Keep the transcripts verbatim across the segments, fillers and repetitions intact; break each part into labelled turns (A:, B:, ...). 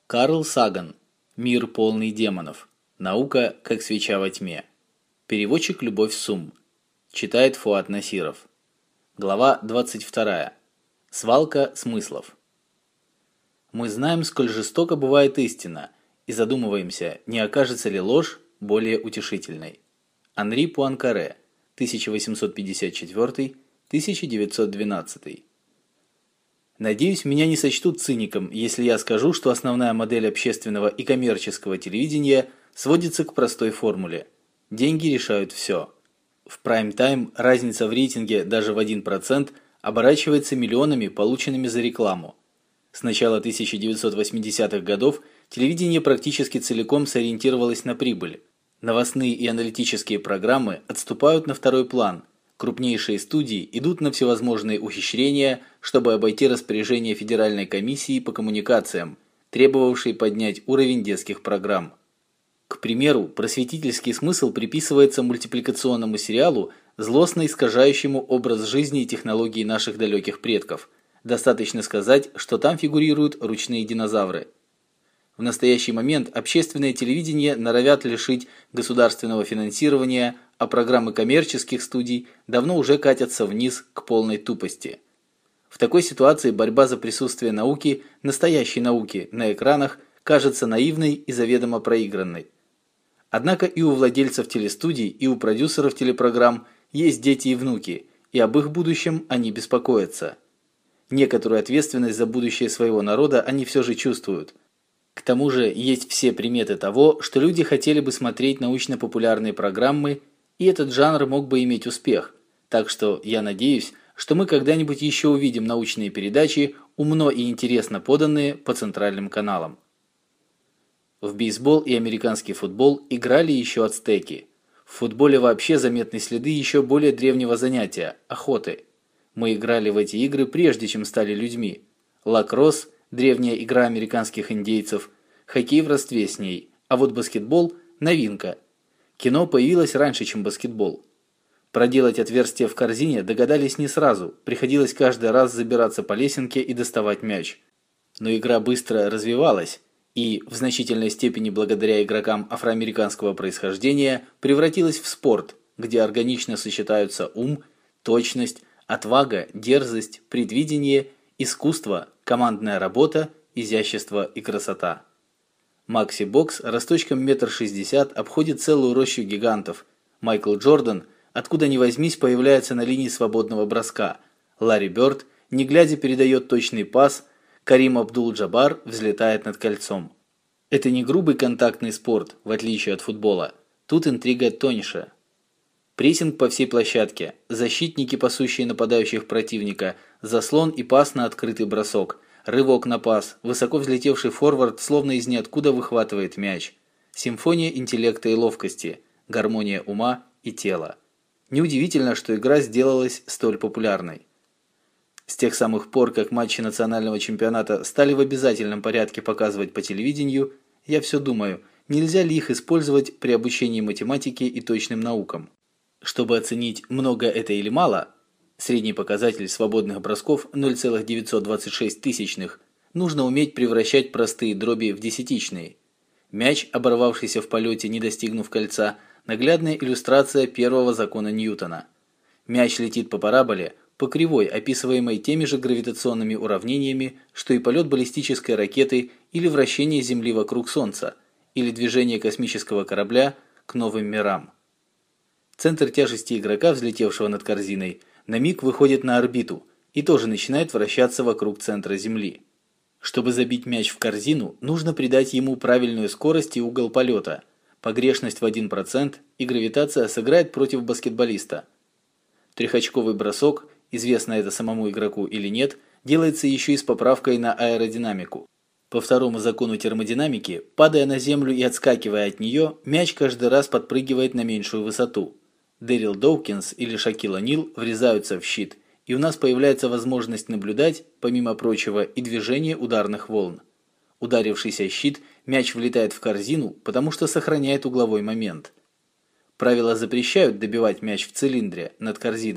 A: Карл Саган. Мир полный демонов. Наука, как свеча во тьме. Переводчик Любовь Сум. Читает Фуат Насиров. Глава двадцать вторая. Свалка смыслов. Мы знаем, сколь жестоко бывает истина, и задумываемся, не окажется ли ложь более утешительной. Анри Пуанкаре, тысяча восемьсот пятьдесят четвёртый — тысяча девятьсот двенадцатый. Надеюсь, меня не сочтут циником, если я скажу, что основная модель общественного и коммерческого телевидения сводится к простой формуле: деньги решают все. В прайм-тайм разница в рейтинге даже в один процент оборачивается миллионами, полученными за рекламу. С начала тысяча девятьсот восьмидесятых годов телевидение практически целиком сориентировалось на прибыль. Новостные и аналитические программы отступают на второй план. Крупнейшие студии идут на всевозможные ухищрения, чтобы обойти распоряжение Федеральной комиссии по коммуникациям, требовавшей поднять уровень детских программ. К примеру, просветительский смысл приписывается мультипликационному сериалу, злостно искажающему образ жизни и технологии наших далеких предков. Достаточно сказать, что там фигурируют ручные динозавры. В настоящий момент общественное телевидение норовят лишить государственного финансирования, а программы коммерческих студий давно уже катятся вниз к полной тупости. В такой ситуации борьба за присутствие науки, настоящей науки, на экранах кажется наивной и заведомо проигранной. Однако и у владельцев телестудий, и у продюсеров телепрограмм есть дети и внуки, и об их будущем они беспокоятся. Некоторую ответственность за будущее своего народа они все же чувствуют. К тому же есть все приметы того, что люди хотели бы смотреть научно-популярные программы, и этот жанр мог бы иметь успех. Так что я надеюсь, что мы когда-нибудь еще увидим научные передачи, умно и интересно поданные по центральным каналам. В бейсбол и американский футбол играли еще ацтеки. В футболе вообще заметны следы еще более древнего занятия – охоты. Мы играли в эти игры прежде, чем стали людьми. Лакросс – древняя игра американских индейцев, хоккей в родстве с ней, а вот баскетбол – новинка. Кино появилось раньше, чем баскетбол. Проделать отверстие в корзине догадались не сразу, приходилось каждый раз забираться по лесенке и доставать мяч. Но игра быстро развивалась и, в значительной степени благодаря игрокам афроамериканского происхождения, превратилась в спорт, где органично сочетаются ум, точность, отвага, дерзость, предвидение, искусство, командная работа, изящество и красота. Макси Бокс росточком метр шестьдесят обходит целую рощу гигантов. Майкл Джордан, откуда ни возьмись, появляется на линии свободного броска. Ларри Бёрд, не глядя, передает точный пас. Карим Абдул-Джаббар взлетает над кольцом. Это не грубый контактный спорт, в отличие от футбола. Тут интрига тоньше. Прессинг по всей площадке, защитники, пасущие нападающих противника, заслон и пас на открытый бросок, рывок на пас, высоко взлетевший форвард словно из ниоткуда выхватывает мяч. Симфония интеллекта и ловкости, гармония ума и тела. Неудивительно, что игра сделалась столь популярной. С тех самых пор, как матчи национального чемпионата стали в обязательном порядке показывать по телевидению, я все думаю, нельзя ли их использовать при обучении математике и точным наукам. Чтобы оценить, много это или мало, средний показатель свободных бросков ноль целых девятьсот двадцать шесть тысячных, нужно уметь превращать простые дроби в десятичные. Мяч, оборвавшийся в полете, не достигнув кольца, наглядная иллюстрация первого закона Ньютона. Мяч летит по параболе, по кривой, описываемой теми же гравитационными уравнениями, что и полет баллистической ракеты или вращение Земли вокруг Солнца, или движение космического корабля к новым мирам. Центр тяжести игрока, взлетевшего над корзиной, на миг выходит на орбиту и тоже начинает вращаться вокруг центра Земли. Чтобы забить мяч в корзину, нужно придать ему правильную скорость и угол полета. Погрешность в один процент, и гравитация сыграет против баскетболиста. Трехочковый бросок, известно это самому игроку или нет, делается еще и с поправкой на аэродинамику. По второму закону термодинамики, падая на землю и отскакивая от нее, мяч каждый раз подпрыгивает на меньшую высоту. Дэрил Доукинс или Шакил О'Нил врезаются в щит, и у нас появляется возможность наблюдать, помимо прочего, и движение ударных волн. Ударившийся щит, мяч влетает в корзину, потому что сохраняет угловой момент. Правила запрещают добивать мяч в цилиндре над корзиной,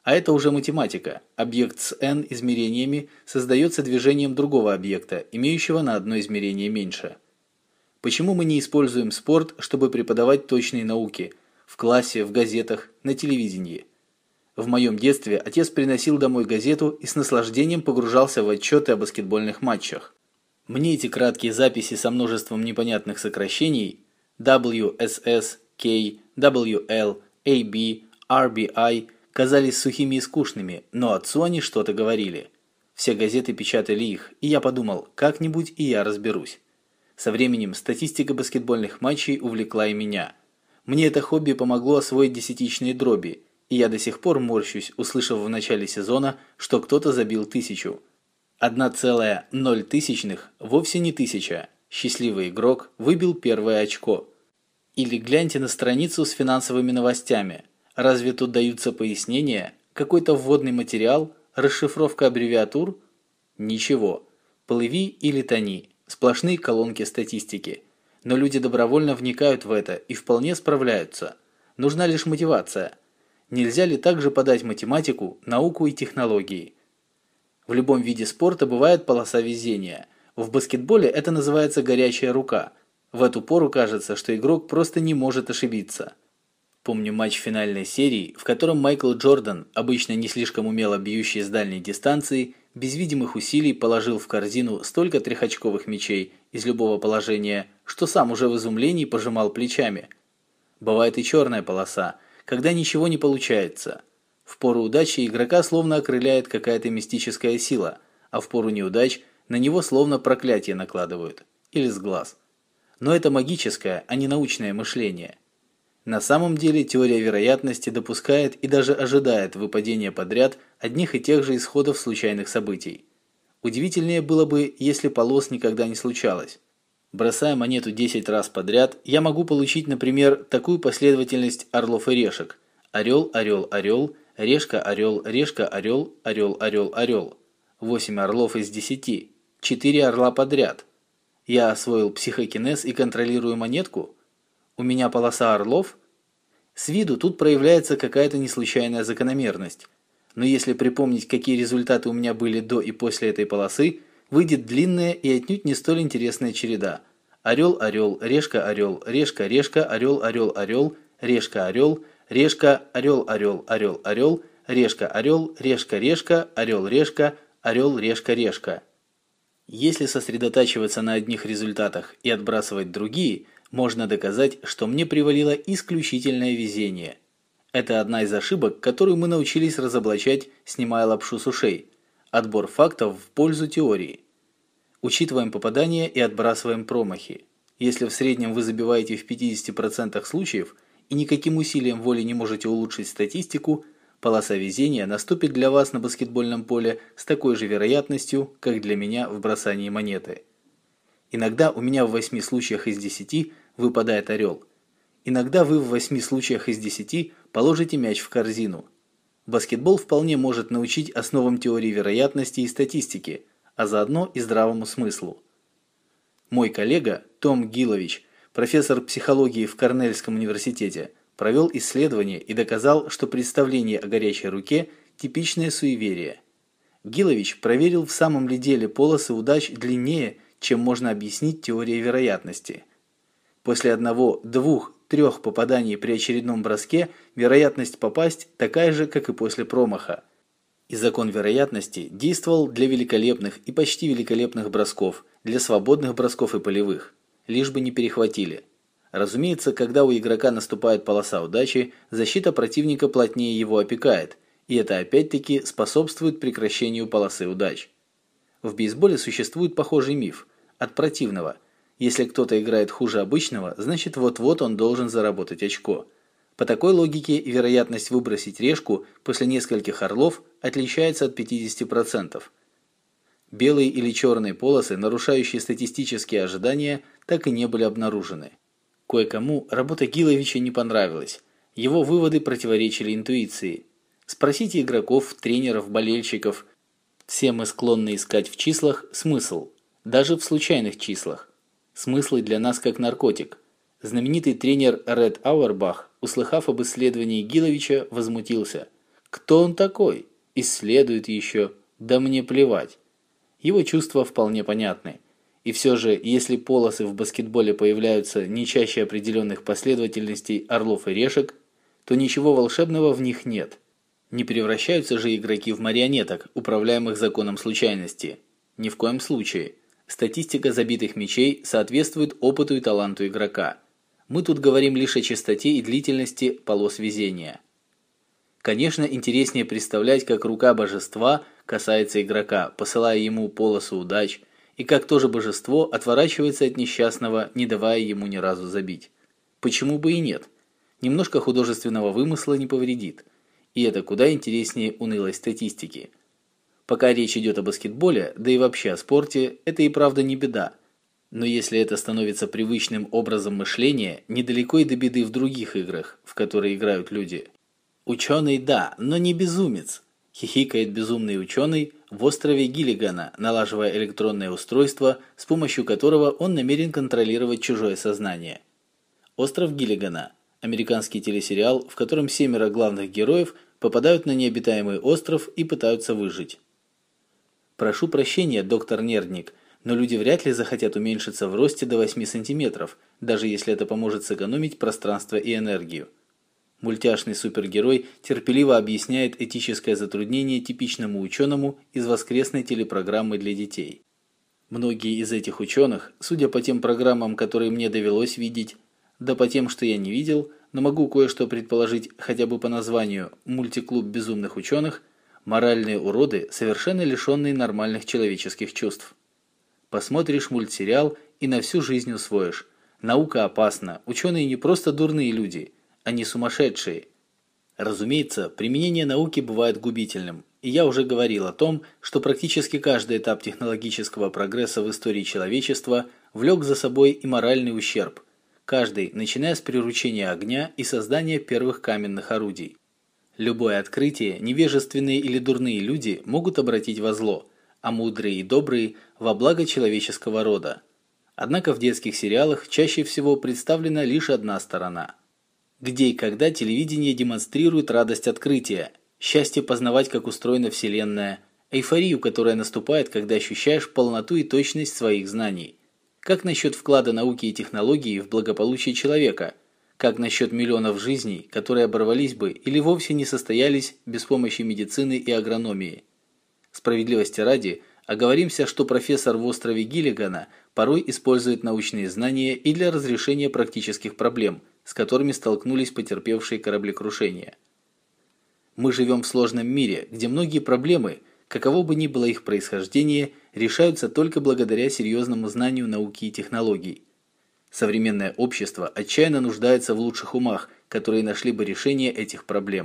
A: А это уже математика. Объект с n измерениями создается движением другого объекта, имеющего на одно измерение меньше. Почему мы не используем спорт, чтобы преподавать точные науки? В классе, в газетах, на телевидении. В моем детстве отец приносил домой газету и с наслаждением погружался в отчеты о баскетбольных матчах. Мне эти краткие записи со множеством непонятных сокращений дабл ю эс эс, K, дабл ю эл, эй би, ар би ай казались сухими и скучными, но отцу они что-то говорили. Все газеты печатали их, и я подумал, как-нибудь и я разберусь. Со временем статистика баскетбольных матчей увлекла и меня. Мне это хобби помогло освоить десятичные дроби, и я до сих пор морщусь, услышав в начале сезона, что кто-то забил тысячу. одна целая ноль тысячных вовсе не тысяча. Счастливый игрок выбил первое очко. Или гляньте на страницу с финансовыми новостями. Разве тут даются пояснения? Какой-то вводный материал? Расшифровка аббревиатур? Ничего. Плыви или тони. Сплошные колонки статистики. Но люди добровольно вникают в это и вполне справляются. Нужна лишь мотивация. Нельзя ли также подать математику, науку и технологии? В любом виде спорта бывает полоса везения. В баскетболе это называется горячая рука. В эту пору кажется, что игрок просто не может ошибиться. Помню матч финальной серии, в котором Майкл Джордан, обычно не слишком умело бьющий с дальней дистанции, без видимых усилий положил в корзину столько трехочковых мячей из любого положения, что сам уже в изумлении пожимал плечами. Бывает и черная полоса, когда ничего не получается. В пору удачи игрока словно окрыляет какая-то мистическая сила, а в пору неудач на него словно проклятие накладывают. Или с глаз. Но это магическое, а не научное мышление. На самом деле теория вероятности допускает и даже ожидает выпадения подряд одних и тех же исходов случайных событий. Удивительнее было бы, если полос никогда не случалось. Бросая монету десять раз подряд, я могу получить, например, такую последовательность орлов и решек. Орел, орел, орел, решка, орел, решка, орел, орел, орел, орел. восемь орлов из десяти. четыре орла подряд. Я освоил психокинез и контролирую монетку? У меня полоса орлов? С виду тут проявляется какая-то неслучайная закономерность. Но если припомнить, какие результаты у меня были до и после этой полосы, выйдет длинная и отнюдь не столь интересная череда. Орел, орел, решка, орел, решка, решка, орел, орел, орел, решка, орел, решка, орел, орел, орел, орел, решка, орел, решка, решка, орел, решка, орел, решка, решка. Если сосредотачиваться на одних результатах и отбрасывать другие, можно доказать, что мне привалило исключительное везение. Это одна из ошибок, которую мы научились разоблачать, снимая лапшу с ушей. Отбор фактов в пользу теории. Учитываем попадания и отбрасываем промахи. Если в среднем вы забиваете в пятидесяти процентах случаев и никаким усилием воли не можете улучшить статистику, полоса везения наступит для вас на баскетбольном поле с такой же вероятностью, как для меня в бросании монеты. Иногда у меня в восьми случаях из десяти выпадает орел. Иногда вы в восьми случаях из десяти положите мяч в корзину. Баскетбол вполне может научить основам теории вероятности и статистики, а заодно и здравому смыслу. Мой коллега Том Гилович, профессор психологии в Корнельском университете, провел исследование и доказал, что представление о горячей руке – типичное суеверие. Гилович проверил, в самом ли деле полосы удач длиннее, чем можно объяснить теорией вероятности. После одного, двух, трех попаданий при очередном броске вероятность попасть такая же, как и после промаха. И закон вероятности действовал для великолепных и почти великолепных бросков, для свободных бросков и полевых, лишь бы не перехватили. Разумеется, когда у игрока наступает полоса удачи, защита противника плотнее его опекает, и это опять-таки способствует прекращению полосы удач. В бейсболе существует похожий миф от противного. Если кто-то играет хуже обычного, значит вот-вот он должен заработать очко. По такой логике вероятность выбросить решку после нескольких орлов отличается от пятидесяти процентов. Белые или черные полосы, нарушающие статистические ожидания, так и не были обнаружены. Кое-кому работа Гиловича не понравилась. Его выводы противоречили интуиции. Спросите игроков, тренеров, болельщиков. Все мы склонны искать в числах смысл, даже в случайных числах. Смыслы для нас как наркотик. Знаменитый тренер Ред Ауэрбах, услыхав об исследовании Гиловича, возмутился. Кто он такой? Исследует еще. Да мне плевать. Его чувства вполне понятны. И все же, если полосы в баскетболе появляются не чаще определенных последовательностей орлов и решек, то ничего волшебного в них нет. Не превращаются же игроки в марионеток, управляемых законом случайности. Ни в коем случае. Статистика забитых мячей соответствует опыту и таланту игрока. Мы тут говорим лишь о частоте и длительности полос везения. Конечно, интереснее представлять, как рука божества касается игрока, посылая ему полосу удач, и как то же божество отворачивается от несчастного, не давая ему ни разу забить. Почему бы и нет? Немножко художественного вымысла не повредит. И это куда интереснее унылой статистики. Пока речь идет о баскетболе, да и вообще о спорте, это и правда не беда. Но если это становится привычным образом мышления, недалеко и до беды в других играх, в которые играют люди. Ученый, да, но не безумец. Хихикает безумный ученый в острове Гиллигана, налаживая электронное устройство, с помощью которого он намерен контролировать чужое сознание. Остров Гиллигана – американский телесериал, в котором семеро главных героев попадают на необитаемый остров и пытаются выжить. Прошу прощения, доктор Нердник, но люди вряд ли захотят уменьшиться в росте до восьми сантиметров, даже если это поможет сэкономить пространство и энергию. Мультяшный супергерой терпеливо объясняет этическое затруднение типичному ученому из воскресной телепрограммы для детей. Многие из этих ученых, судя по тем программам, которые мне довелось видеть, да по тем, что я не видел, но могу кое-что предположить хотя бы по названию «Мультиклуб безумных ученых», моральные уроды, совершенно лишенные нормальных человеческих чувств. Посмотришь мультсериал и на всю жизнь усвоишь. Наука опасна, ученые не просто дурные люди – они сумасшедшие. Разумеется, применение науки бывает губительным, и я уже говорил о том, что практически каждый этап технологического прогресса в истории человечества влек за собой и моральный ущерб, каждый, начиная с приручения огня и создания первых каменных орудий. Любое открытие невежественные или дурные люди могут обратить во зло, а мудрые и добрые – во благо человеческого рода. Однако в детских сериалах чаще всего представлена лишь одна сторона – где и когда телевидение демонстрирует радость открытия, счастье познавать, как устроена Вселенная, эйфорию, которая наступает, когда ощущаешь полноту и точность своих знаний. Как насчет вклада науки и технологий в благополучие человека? Как насчет миллионов жизней, которые оборвались бы или вовсе не состоялись без помощи медицины и агрономии? Справедливости ради, оговоримся, что профессор в острове Гиллигана порой использует научные знания и для разрешения практических проблем, с которыми столкнулись потерпевшие кораблекрушение. Мы живем в сложном мире, где многие проблемы, каково бы ни было их происхождение, решаются только благодаря серьезному знанию науки и технологий. Современное общество отчаянно нуждается в лучших умах, которые нашли бы решение этих проблем.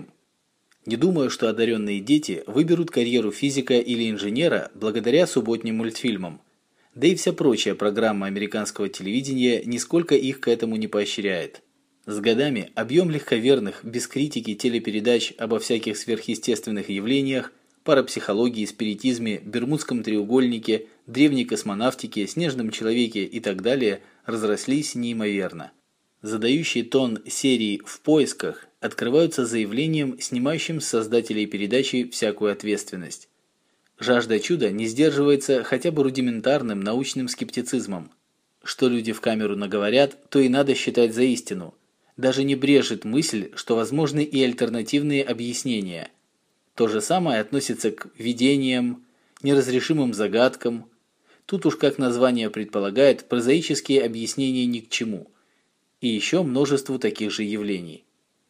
A: Не думаю, что одаренные дети выберут карьеру физика или инженера благодаря субботним мультфильмам. Да и вся прочая программа американского телевидения нисколько их к этому не поощряет. С годами объем легковерных, без критики телепередач обо всяких сверхъестественных явлениях, парапсихологии, спиритизме, Бермудском треугольнике, древней космонавтике, снежном человеке и так далее разрослись неимоверно. Задающие тон серии «В поисках» открываются заявлением, снимающим с создателей передачи всякую ответственность. Жажда чуда не сдерживается хотя бы рудиментарным научным скептицизмом. Что люди в камеру наговорят, то и надо считать за истину. Даже не брежет мысль, что возможны и альтернативные объяснения. То же самое относится к видениям, неразрешимым загадкам. Тут уж, как название предполагает, прозаические объяснения ни к чему. И еще множеству таких же явлений.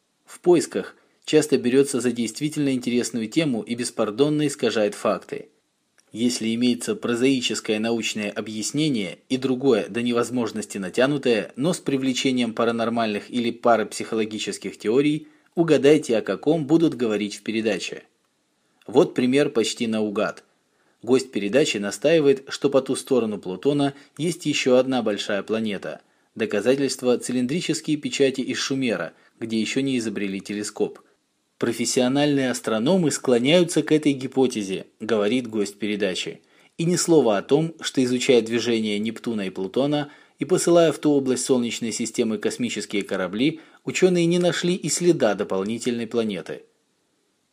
A: В поисках часто берется за действительно интересную тему и беспардонно искажает факты. Если имеется прозаическое научное объяснение и другое до невозможности натянутое, но с привлечением паранормальных или парапсихологических теорий, угадайте, о каком будут говорить в передаче. Вот пример почти наугад. Гость передачи настаивает, что по ту сторону Плутона есть еще одна большая планета. Доказательство – цилиндрические печати из Шумера, где еще не изобрели телескоп. «Профессиональные астрономы склоняются к этой гипотезе», – говорит гость передачи. И ни слова о том, что, изучая движение Нептуна и Плутона и посылая в ту область Солнечной системы космические корабли, ученые не нашли и следа дополнительной планеты.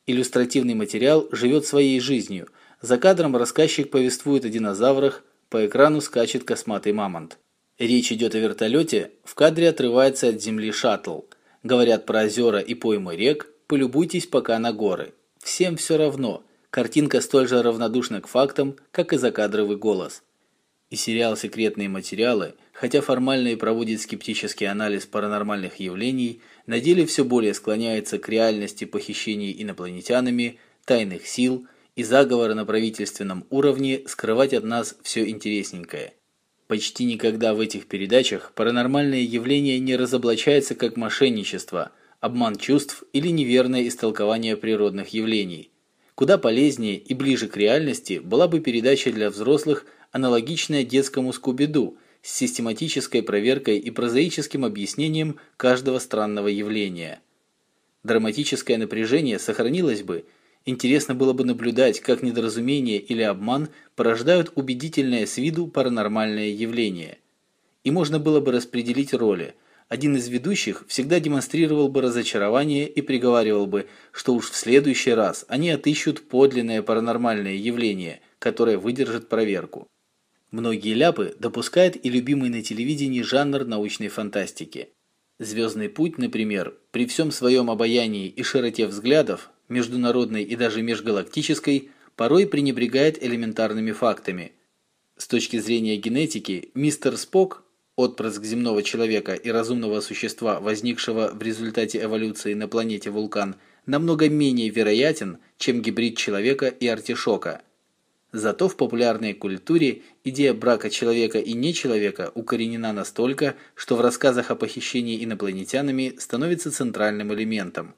A: Иллюстративный материал живет своей жизнью. За кадром рассказчик повествует о динозаврах, по экрану скачет косматый мамонт. Речь идет о вертолете, в кадре отрывается от земли шаттл. Говорят про озера и поймы рек, полюбуйтесь пока на горы. Всем все равно, картинка столь же равнодушна к фактам, как и закадровый голос. И сериал «Секретные материалы», хотя формально и проводит скептический анализ паранормальных явлений, на деле все более склоняется к реальности похищений инопланетянами, тайных сил и заговора на правительственном уровне скрывать от нас все интересненькое. Почти никогда в этих передачах паранормальное явление не разоблачается как мошенничество, обман чувств или неверное истолкование природных явлений. Куда полезнее и ближе к реальности была бы передача для взрослых, аналогичная детскому Скуби-Ду, с систематической проверкой и прозаическим объяснением каждого странного явления. Драматическое напряжение сохранилось бы, интересно было бы наблюдать, как недоразумение или обман порождают убедительное с виду паранормальное явление. И можно было бы распределить роли. Один из ведущих всегда демонстрировал бы разочарование и приговаривал бы, что уж в следующий раз они отыщут подлинное паранормальное явление, которое выдержит проверку. Многие ляпы допускает и любимый на телевидении жанр научной фантастики. «Звездный путь», например, при всем своем обаянии и широте взглядов, международной и даже межгалактической, порой пренебрегает элементарными фактами. С точки зрения генетики, мистер Спок, отпрыск земного человека и разумного существа, возникшего в результате эволюции на планете Вулкан, намного менее вероятен, чем гибрид человека и артишока. Зато в популярной культуре идея брака человека и нечеловека укоренена настолько, что в рассказах о похищении инопланетянами становится центральным элементом.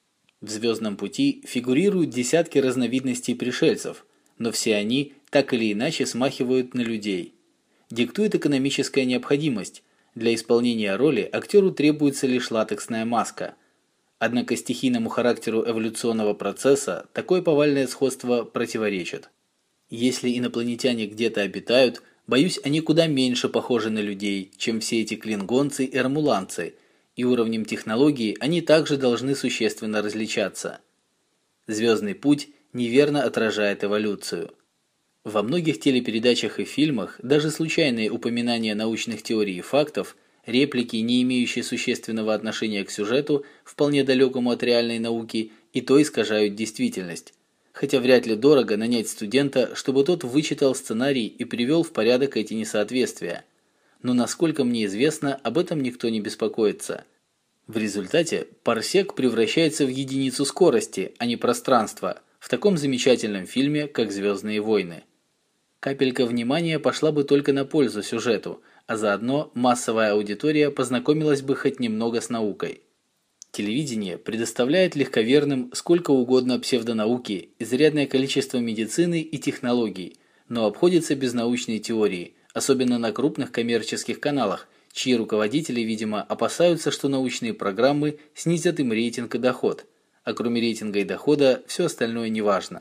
A: В «Звездном пути» фигурируют десятки разновидностей пришельцев, но все они так или иначе смахивают на людей. Диктует экономическая необходимость. Для исполнения роли актеру требуется лишь латексная маска. Однако стихийному характеру эволюционного процесса такое повальное сходство противоречит. Если инопланетяне где-то обитают, боюсь, они куда меньше похожи на людей, чем все эти клингонцы и ромуланцы, и уровнем технологий они также должны существенно различаться. «Звездный путь» неверно отражает эволюцию. Во многих телепередачах и фильмах даже случайные упоминания научных теорий и фактов, реплики, не имеющие существенного отношения к сюжету, вполне далекому от реальной науки, и то искажают действительность. Хотя вряд ли дорого нанять студента, чтобы тот вычитал сценарий и привел в порядок эти несоответствия. Но насколько мне известно, об этом никто не беспокоится. В результате парсек превращается в единицу скорости, а не пространства, в таком замечательном фильме, как «Звездные войны». Капелька внимания пошла бы только на пользу сюжету, а заодно массовая аудитория познакомилась бы хоть немного с наукой. Телевидение предоставляет легковерным сколько угодно псевдонауки, изрядное количество медицины и технологий, но обходится без научной теории, особенно на крупных коммерческих каналах, чьи руководители, видимо, опасаются, что научные программы снизят им рейтинг и доход, а кроме рейтинга и дохода все остальное неважно.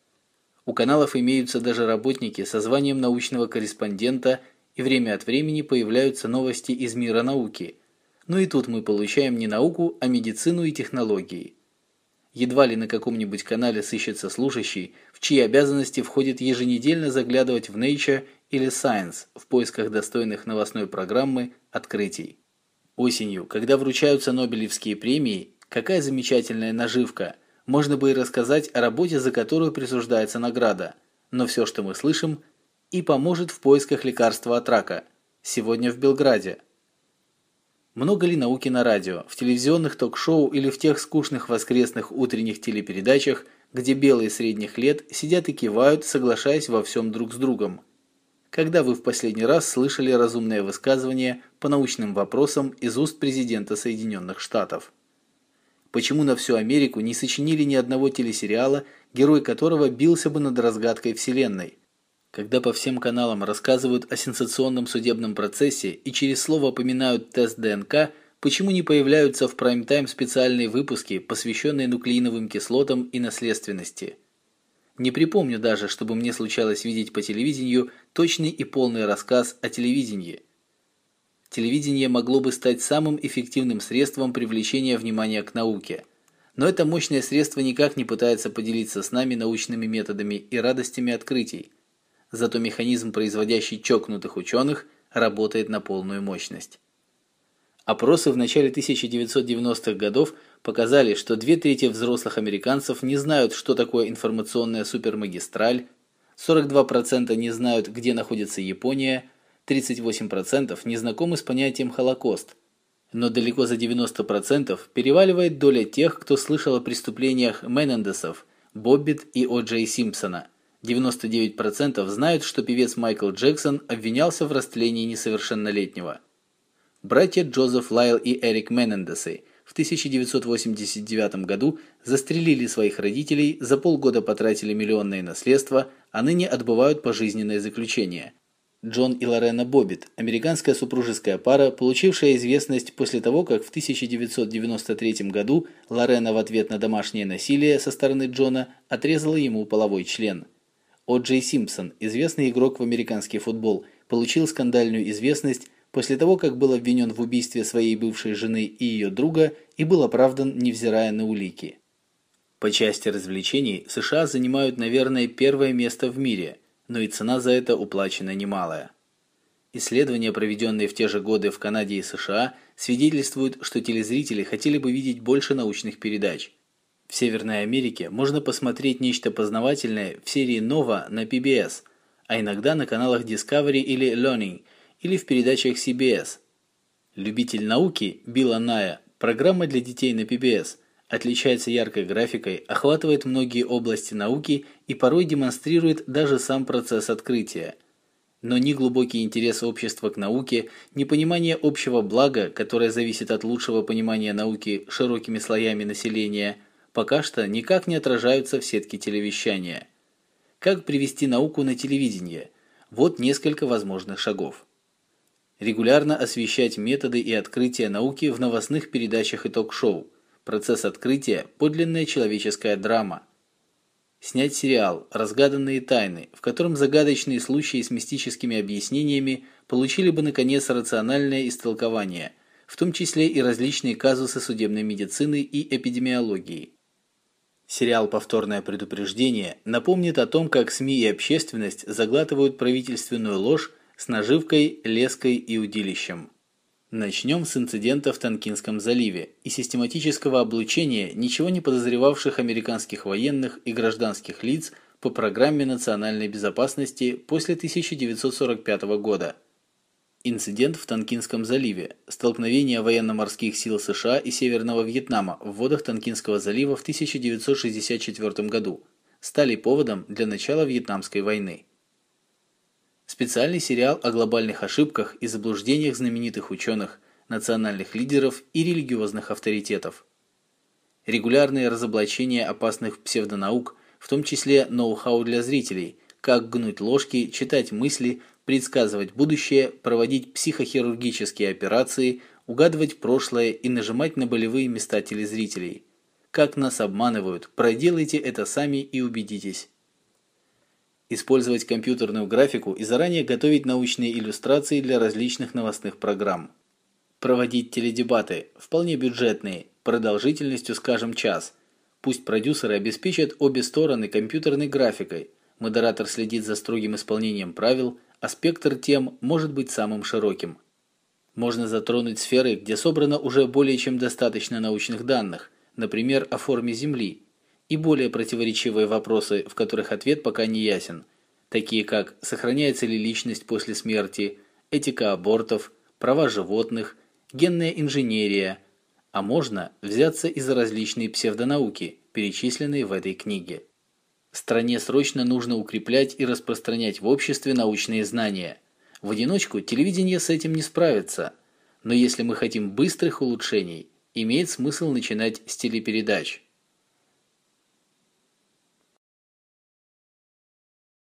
A: У каналов имеются даже работники со званием научного корреспондента, и время от времени появляются новости из мира науки. Но и тут мы получаем не науку, а медицину и технологии. Едва ли на каком-нибудь канале сыщется слушающий, в чьи обязанности входит еженедельно заглядывать в Nature или Science в поисках достойных новостной программы открытий. Осенью, когда вручаются Нобелевские премии, какая замечательная наживка! Можно бы и рассказать о работе, за которую присуждается награда. Но все, что мы слышим, и поможет в поисках лекарства от рака. Сегодня в Белграде. Много ли науки на радио, в телевизионных ток-шоу или в тех скучных воскресных утренних телепередачах, где белые средних лет сидят и кивают, соглашаясь во всем друг с другом? Когда вы в последний раз слышали разумное высказывание по научным вопросам из уст президента Соединенных Штатов? Почему на всю Америку не сочинили ни одного телесериала, герой которого бился бы над разгадкой Вселенной? Когда по всем каналам рассказывают о сенсационном судебном процессе и через слово упоминают тест ДНК, почему не появляются в прайм-тайм специальные выпуски, посвященные нуклеиновым кислотам и наследственности? Не припомню даже, чтобы мне случалось видеть по телевидению точный и полный рассказ о телевидении. Телевидение могло бы стать самым эффективным средством привлечения внимания к науке. Но это мощное средство никак не пытается поделиться с нами научными методами и радостями открытий. Зато механизм, производящий чокнутых ученых, работает на полную мощность. Опросы в начале тысяча девятьсот девяностых годов показали, что две трети взрослых американцев не знают, что такое информационная супермагистраль, сорок два процента не знают, где находится Япония, тридцать восемь процентов не знакомы с понятием «Холокост». Но далеко за девяносто процентов переваливает доля тех, кто слышал о преступлениях Менендесов, Боббит и О Джей Симпсона. девяносто девять процентов знают, что певец Майкл Джексон обвинялся в растлении несовершеннолетнего. Братья Джозеф Лайл и Эрик Менендесы в тысяча девятьсот восемьдесят девятом году застрелили своих родителей, за полгода потратили миллионное наследство, а ныне отбывают пожизненное заключение. Джон и Лорена Боббит – американская супружеская пара, получившая известность после того, как в тысяча девятьсот девяносто третьем году Лорена в ответ на домашнее насилие со стороны Джона отрезала ему половой член. О Джей Симпсон, известный игрок в американский футбол, получил скандальную известность после того, как был обвинен в убийстве своей бывшей жены и ее друга и был оправдан, невзирая на улики. По части развлечений США занимают, наверное, первое место в мире, но и цена за это уплачена немалая. Исследования, проведенные в те же годы в Канаде и США, свидетельствуют, что телезрители хотели бы видеть больше научных передач. В Северной Америке можно посмотреть нечто познавательное в серии Nova на пи би эс, а иногда на каналах Discovery или Learning, или в передачах си би эс. Любитель науки Билла Ная, программа для детей на пи би эс, отличается яркой графикой, охватывает многие области науки и порой демонстрирует даже сам процесс открытия. Но ни глубокий интерес общества к науке, ни понимание общего блага, которое зависит от лучшего понимания науки широкими слоями населения, пока что никак не отражаются в сетке телевещания. Как привести науку на телевидение? Вот несколько возможных шагов. Регулярно освещать методы и открытия науки в новостных передачах и ток-шоу. Процесс открытия – подлинная человеческая драма. Снять сериал «Разгаданные тайны», в котором загадочные случаи с мистическими объяснениями получили бы, наконец, рациональное истолкование, в том числе и различные казусы судебной медицины и эпидемиологии. Сериал «Повторное предупреждение» напомнит о том, как СМИ и общественность заглатывают правительственную ложь с наживкой, леской и удилищем. Начнем с инцидента в Тонкинском заливе и систематического облучения ничего не подозревавших американских военных и гражданских лиц по программе национальной безопасности после тысяча девятьсот сорок пятого года. Инцидент в Тонкинском заливе. Столкновение военно-морских сил США и Северного Вьетнама в водах Тонкинского залива в тысяча девятьсот шестьдесят четвёртом году стали поводом для начала Вьетнамской войны. Специальный сериал о глобальных ошибках и заблуждениях знаменитых ученых, национальных лидеров и религиозных авторитетов. Регулярные разоблачения опасных псевдонаук, в том числе ноу-хау для зрителей, как гнуть ложки, читать мысли, предсказывать будущее, проводить психохирургические операции, угадывать прошлое и нажимать на болевые места телезрителей. Как нас обманывают, проделайте это сами и убедитесь. Использовать компьютерную графику и заранее готовить научные иллюстрации для различных новостных программ. Проводить теледебаты, вполне бюджетные, продолжительностью, скажем, час. Пусть продюсеры обеспечат обе стороны компьютерной графикой, модератор следит за строгим исполнением правил, а спектр тем может быть самым широким. Можно затронуть сферы, где собрано уже более чем достаточно научных данных, например, о форме Земли, и более противоречивые вопросы, в которых ответ пока не ясен, такие как сохраняется ли личность после смерти, этика абортов, права животных, генная инженерия, а можно взяться и за различные псевдонауки, перечисленные в этой книге. Стране срочно нужно укреплять и распространять в обществе научные знания. В одиночку телевидение с этим не справится, но если мы хотим быстрых улучшений, имеет смысл начинать с телепередач.